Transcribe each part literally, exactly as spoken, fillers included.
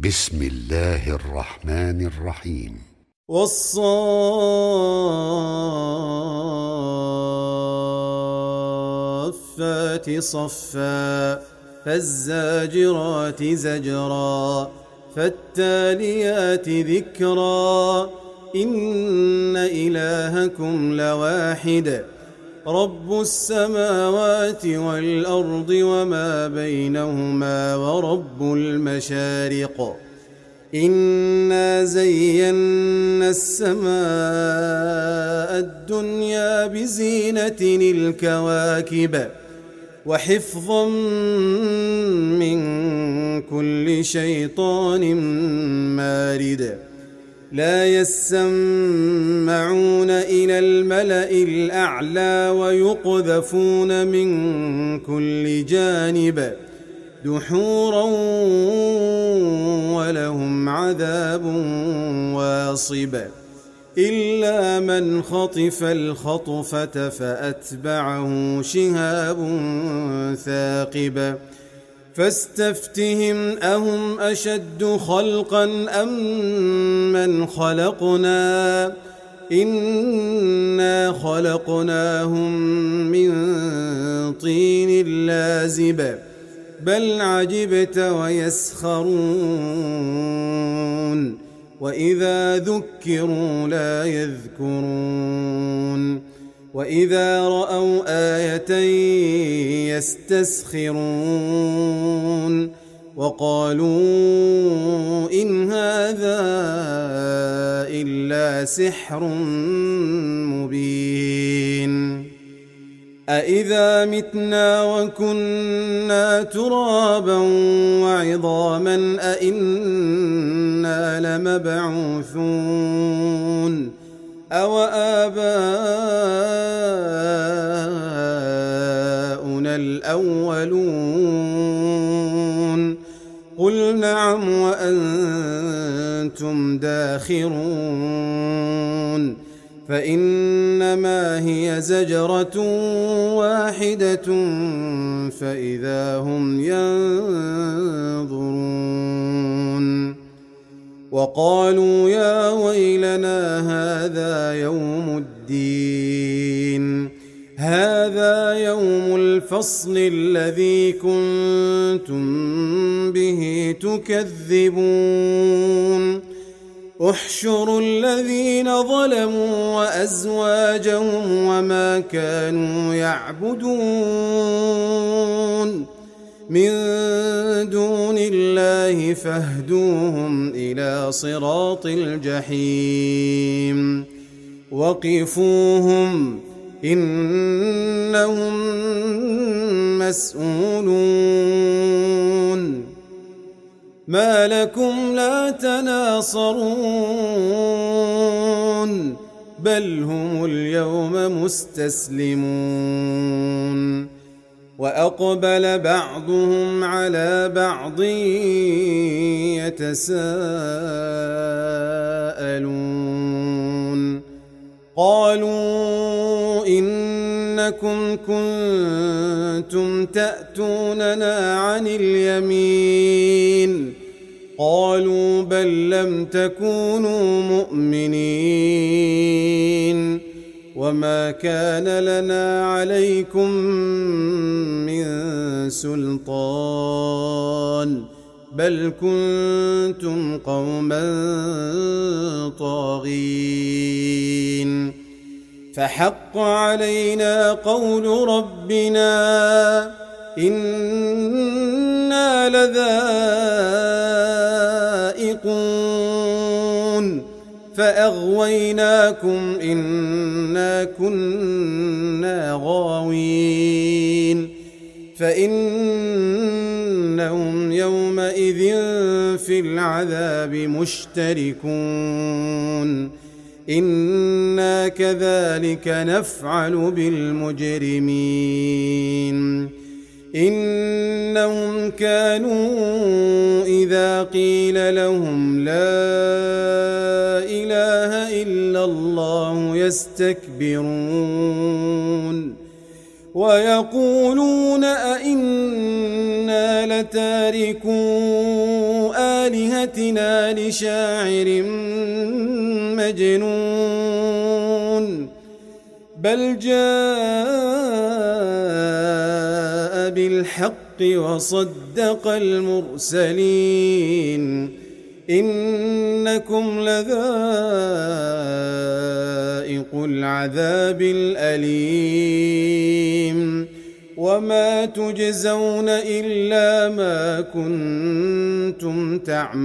بسم الله الرحمن الرحيم. والصافات صفا فالزاجرات زجرا فالتاليات ذكرا إن إلهكم لواحد رب السماوات والأرض وما بينهما ورب المشارق إنا زينا السماء الدنيا بزينة الكواكب وحفظا من كل شيطان مارد لا يسمعون إلى الملأ الأعلى ويقذفون من كل جانب دحورا ولهم عذاب واصب إلا من خطف الخطفة فأتبعه شهاب ثاقب فاستفتهم أهم أشد خلقا أم من خلقنا إنا خلقناهم من طين لازب بل عجبت ويسخرون وإذا ذكروا لا يذكرون وإذا رأوا آية يستسخرون وقالوا إن هذا إلا سحر مبين أإذا متنا وكنا ترابا وعظاما أإنا لمبعوثون أو آباؤنا الأولون قل نعم وأنتم داخرون فإنما هي زجرة واحدة فإذا هم ينظرون وقالوا يا ويلنا هذا يوم الدين هذا يوم الفصل الذي كنتم به تكذبون احشروا الذين ظلموا وأزواجهم وما كانوا يعبدون من دون الله فاهدوهم إلى صراط الجحيم وقفوهم إنهم مسؤولون ما لكم لا تناصرون بل هم اليوم مستسلمون وأقبل بعضهم على بعض يتساءلون قالوا إنكم كنتم تأتوننا عن اليمين قالوا بل لم تكونوا مؤمنين وما كان لنا عليكم من سلطان بل كنتم قوما طاغين فحق علينا قول ربنا إنا لذائقون فأغويناكم إنا كنا غاوين فإنهم يومئذ في العذاب مشتركون إنا كذلك نفعل بالمجرمين إنهم كانوا إذا قيل لهم لا إله إلا الله يستكبرون ويقولون أئنا لتاركو آلهتنا لشاعر مجنون بل جاء بالحق وصدق المرسلين إنكم لذائق العذاب الأليم وما تجزون إلا ما كنتم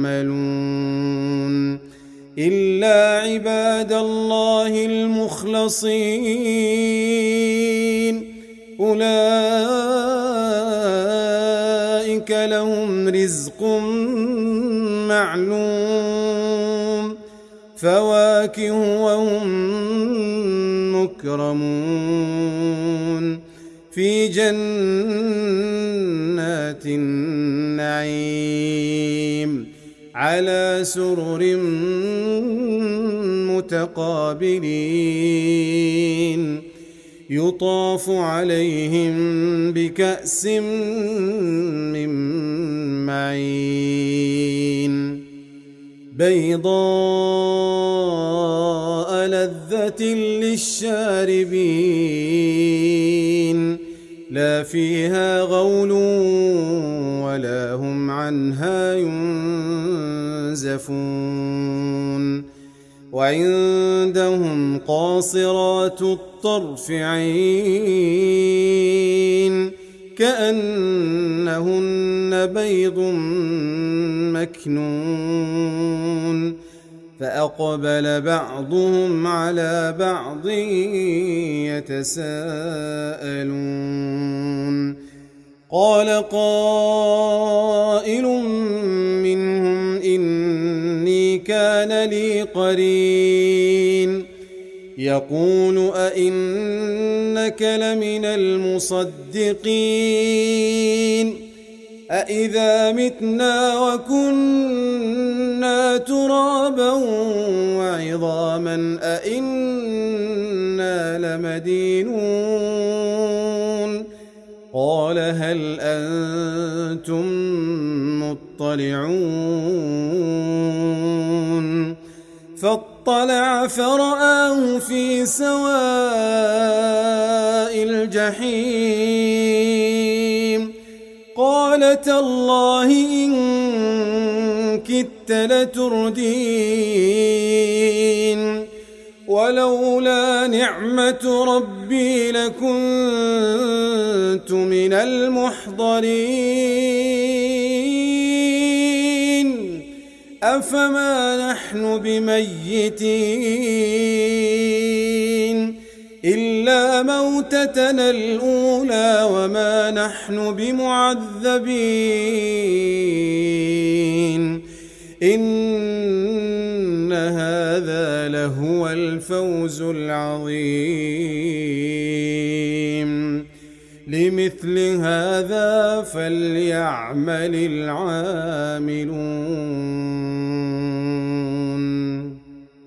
تعملون إلا عباد الله المخلصين أولئك لهم رزق معلوم فواكه وهم مكرمون في جنات النعيم على سرر متقابلين يطاف عليهم بكأس من معين بيضاء لذة للشاربين لا فيها غول ولا هم عنها ينزفون وعندهم قاصرات الطرف عين كأنهن بيض مكنون فأقبل بعضهم على بعض يتساءلون قال قائل منهم إني كان لي قرين يقول أئنك لمن المصدقين أئذا متنا وكنا ترابا وعظاما أئنا لمدينون قال هل أنتم مطلعون فاطلع فرآه في سواء الجحيم قال تالله إن كدت لتردين ولولا نعمة ربي لكنت من المحضرين أفما نحن بميتين إلا موتتنا الأولى وما نحن بمعذبين إن هذا لهو الفوز العظيم لمثل هذا فليعمل العاملون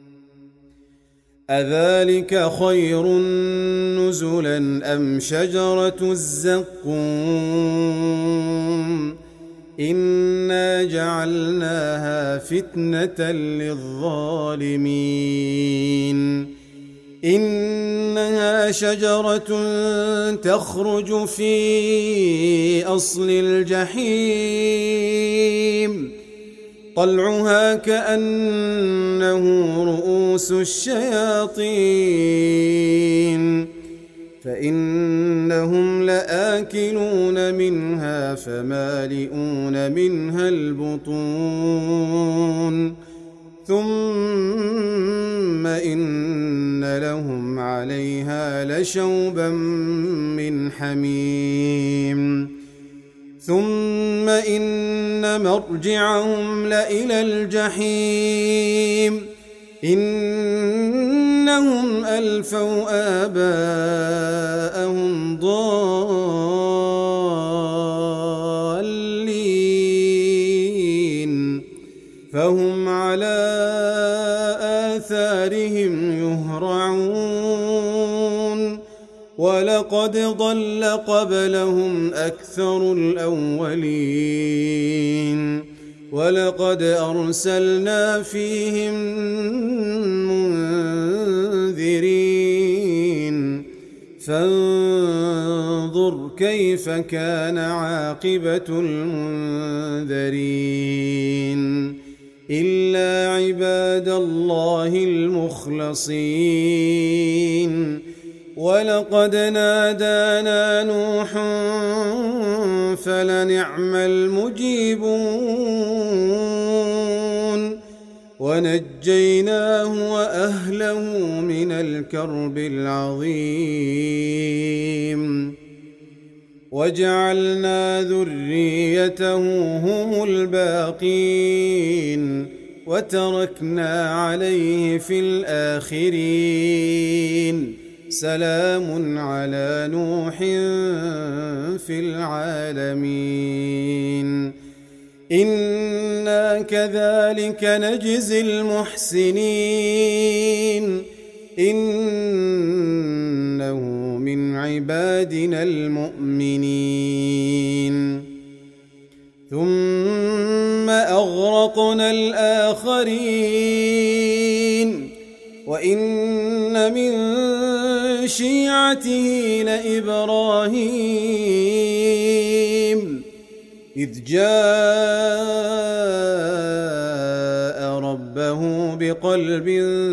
أذلك خير نزلا أم شجرة الزقوم إنا جعلناها فتنة للظالمين إنها شجرة تخرج في أصل الجحيم طلعها كأنه رؤوس الشياطين فإنهم لآكلون منها فمالئون منها البطون ثم إن لهم عليها لشوبا من حميم ثم إن مرجعهم لإلى الجحيم إنهم ألفوا آباءهم ضالين فهم على آثارهم يهرعون ولقد ضل قبلهم أكثر الأولين ولقد أرسلنا فيهم منذرين فانظر كيف كان عاقبة المنذرين إلا عباد الله المخلصين ولقد نادانا نوح فلنعم المجيبون ونجيناه وأهله من الكرب العظيم وجعلنا ذريته هم الباقين وتركنا عليه في الآخرين سلام على نوح في العالمين إنا كذلك نجزي المحسنين إنه من عبادنا المؤمنين ثم أغرقنا الآخرين وإن من شيعته لإبراهيم إذ جاء ربه بقلب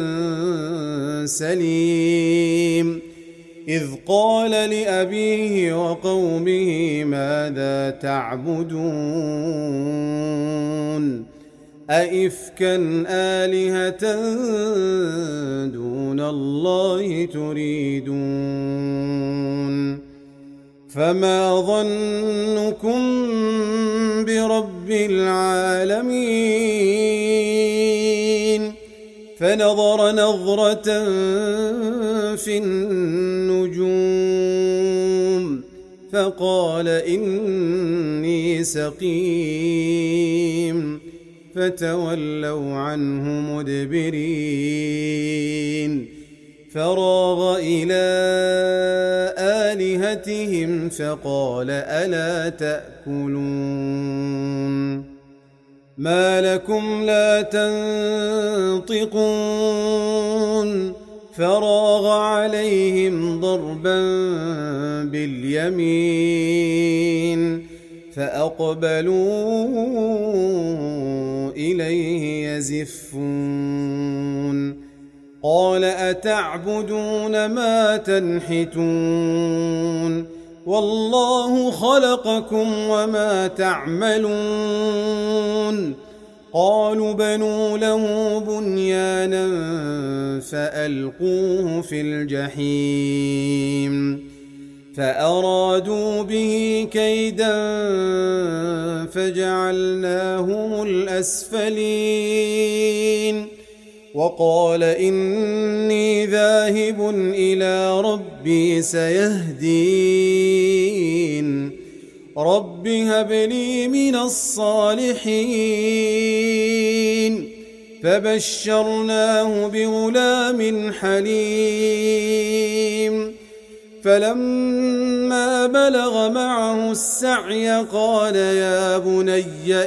سليم إذ قال لأبيه وقومه ماذا تعبدون أئفكا آلهة دون الله تريدون فما ظنكم برب العالمين فنظر نظرة في النجوم فقال إني سقيم فتولوا عنه مدبرين فراغ إلى آلهتهم فقال ألا تأكلون ما لكم لا تنطقون فراغ عليهم ضربا باليمين فأقبلوا إليه يزفون قال أتعبدون ما تنحتون والله خلقكم وما تعملون قالوا بنوا له بنيانا فألقوه في الجحيم فأرادوا به كيدا فجعلناهم الأسفلين وقال إني ذاهب إلى ربي سيهدين رب هب لي من الصالحين فبشرناه بغلام حليم فلما بلغ معه السعي قال يا بني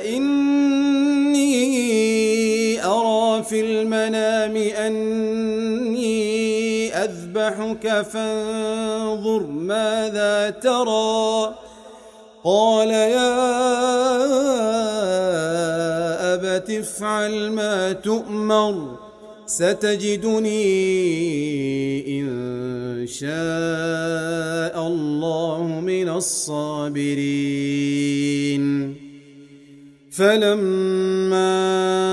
إني أرى في المنام أني أذبحك فانظر ماذا ترى قال يا أبت افعل ما تؤمر ستجدني إن شاء الله من الصابرين فلما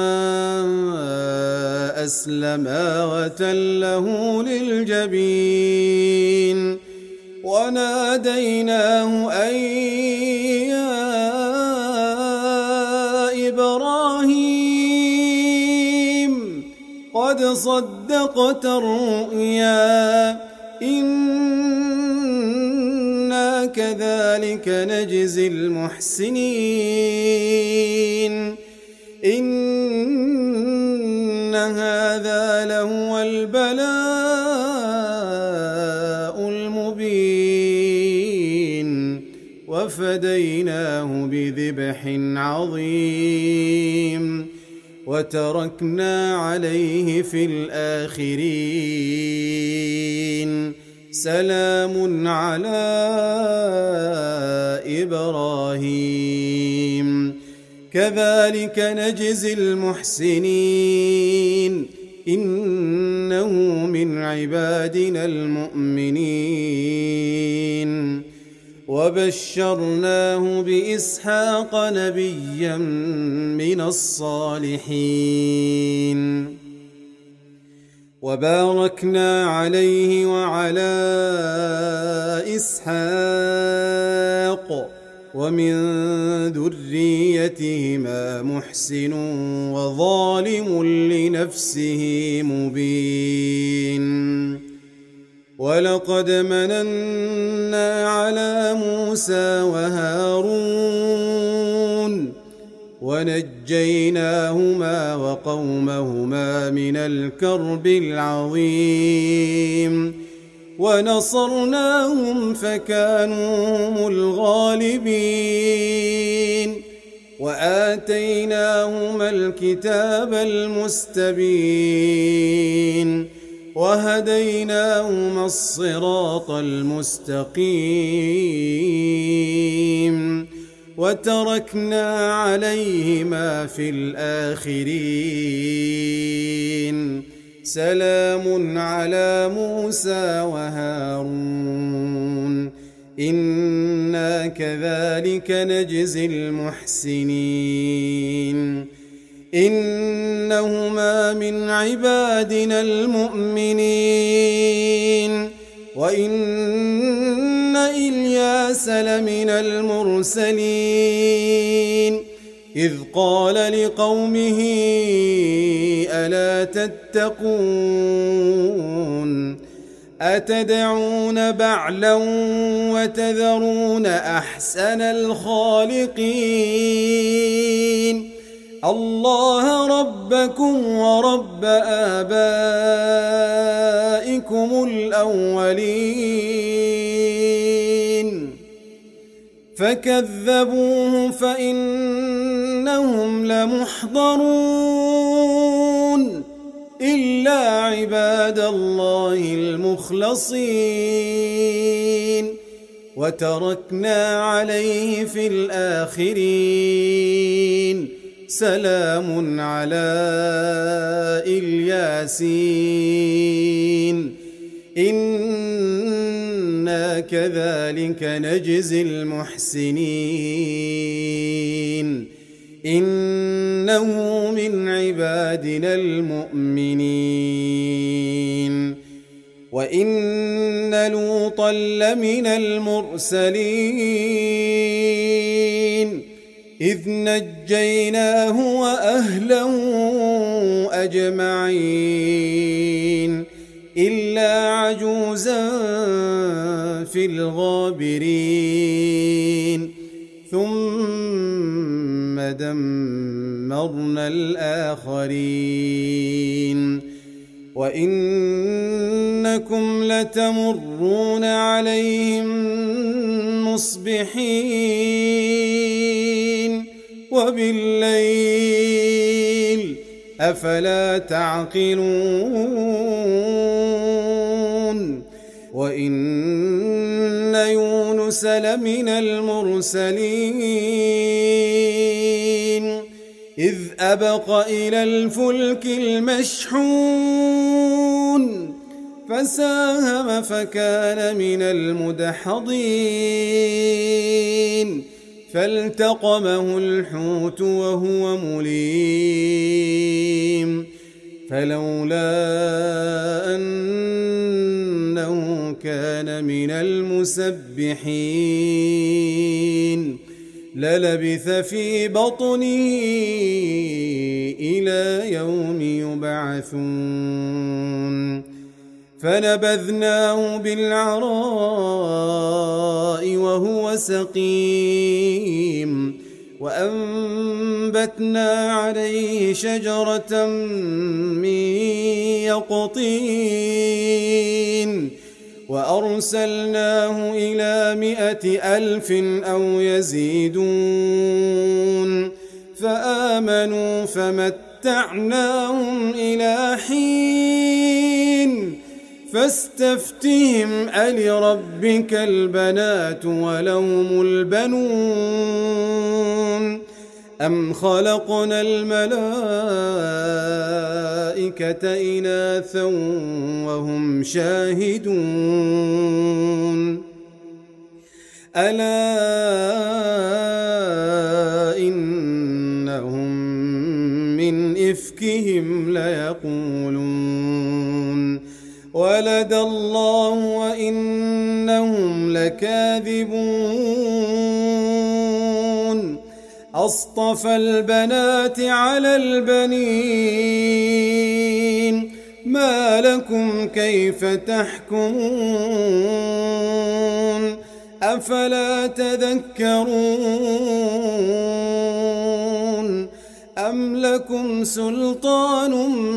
أسلما وتله للجبين وناديناه أن يا إبراهيم قد صدقت الرؤيا إنا كذلك نجزي المحسنين إن هذا لهو البلاء المبين وفديناه فديناه بذبح عظيم وتركنا عليه في الآخرين سلام على إبراهيم كذلك نجزي المحسنين إنه من عبادنا المؤمنين وبشرناه بإسحاق نبيا من الصالحين وباركنا عليه وعلى إسحاق ومن ذريتهما محسن وظالم لنفسه مبين ولقد مننا على موسى وهارون ونجيناهما وقومهما من الكرب العظيم ونصرناهم فكانوا هم الغالبين وآتيناهما الكتاب المستبين وهديناهما الصراط المستقيم وتركنا عليهما في الآخرين سلام على موسى وهارون إنا كذلك نجزي المحسنين إنهما من عبادنا المؤمنين وإن إلياس لمن المرسلين إذ قال لقومه ألا تتقون أتدعون بعلا وتذرون أحسن الخالقين الله ربكم ورب آبائكم الأولين فكذبوه فإنهم لمحضرون إلا عباد الله المخلصين وتركنا عليه في الآخرين سلام على الياسين إنا كذلك نجزي المحسنين إنه من عبادنا المؤمنين وإن لوطا لمن المرسلين إذ نجيناه وأهله أجمعين إلا عجوزا في الغابرين ثم دمرنا الآخرين وإنكم لتمرون عليهم مصبحين وبالليل أفلا تعقلون وإن يونس لمن المرسلين إذ أبق إلى الفلك المشحون فساهم فكان من المدحضين فالتقمه الحوت وهو مليم فلولا أنه كان من المسبحين للبث في بطنه إلى يوم يبعثون فنبذناه بالعراء وهو سقيم وأنبتنا عليه شجرة من يقطين وأرسلناه إلى مائة ألف أو يزيدون فآمنوا فمتعناهم إلى حين فاستفتهم ألربك البنات ولهم البنون أم خلقنا الملائكة إناثا وهم شاهدون ألا إنهم من إفكهم ليقولون ولد الله وإنهم لكاذبون أصطفى البنات على البنين ما لكم كيف تحكمون أفلا تذكرون أم لكم سلطان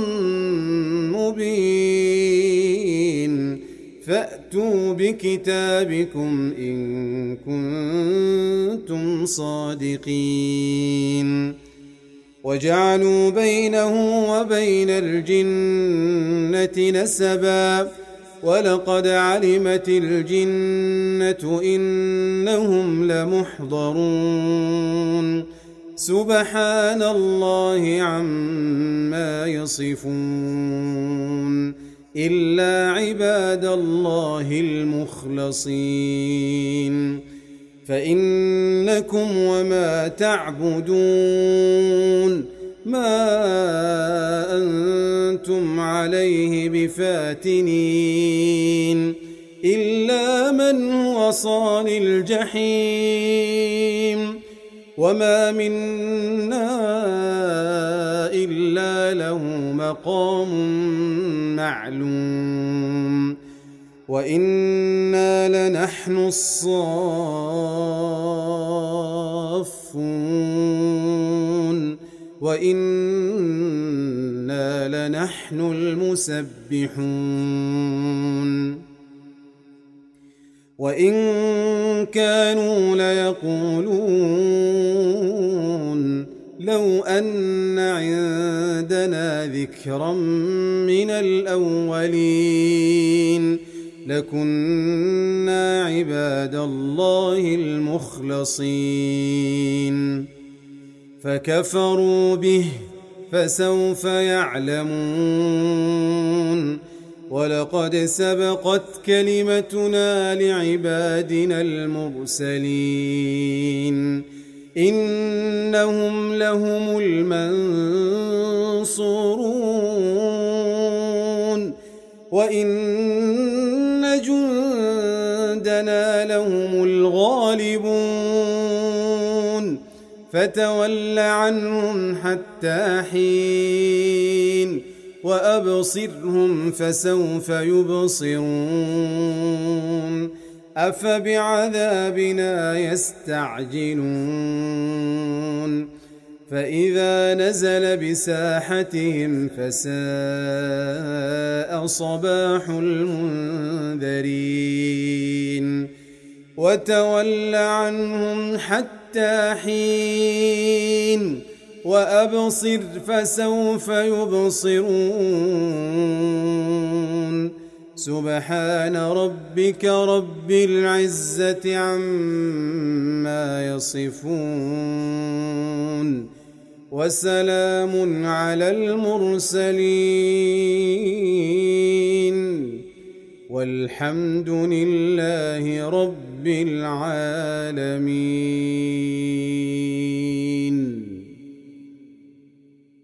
مبين فأتوا بكتابكم إن كنتم صادقين وجعلوا بينه وبين الجنة نسبا ولقد علمت الجنة إنهم لمحضرون سبحان الله عما يصفون إلا عباد الله المخلصين فإنكم وما تعبدون ما أنتم عليه بفاتنين إلا من هو صال الجحيم وما منا إلا له مقام معلوم وإنا لنحن الصافون وإنا لنحن المسبحون وإن كانوا ليقولون لو أن عندنا ذكرا من الأولين لكنا عباد الله المخلصين فكفروا به فسوف يعلمون ولقد سبقت كلمتنا لعبادنا المرسلين إنهم لهم المنصورون وإن جندنا لهم الغالبون فتول عنهم حتى حين وأبصرهم فسوف يبصرون أفبعذابنا يستعجلون فإذا نزل بساحتهم فساء صباح المنذرين وتول عنهم حتى حين وأبصر فسوف يبصرون سبحان ربك رب العزة عما يصفون وسلام على المرسلين والحمد لله رب العالمين.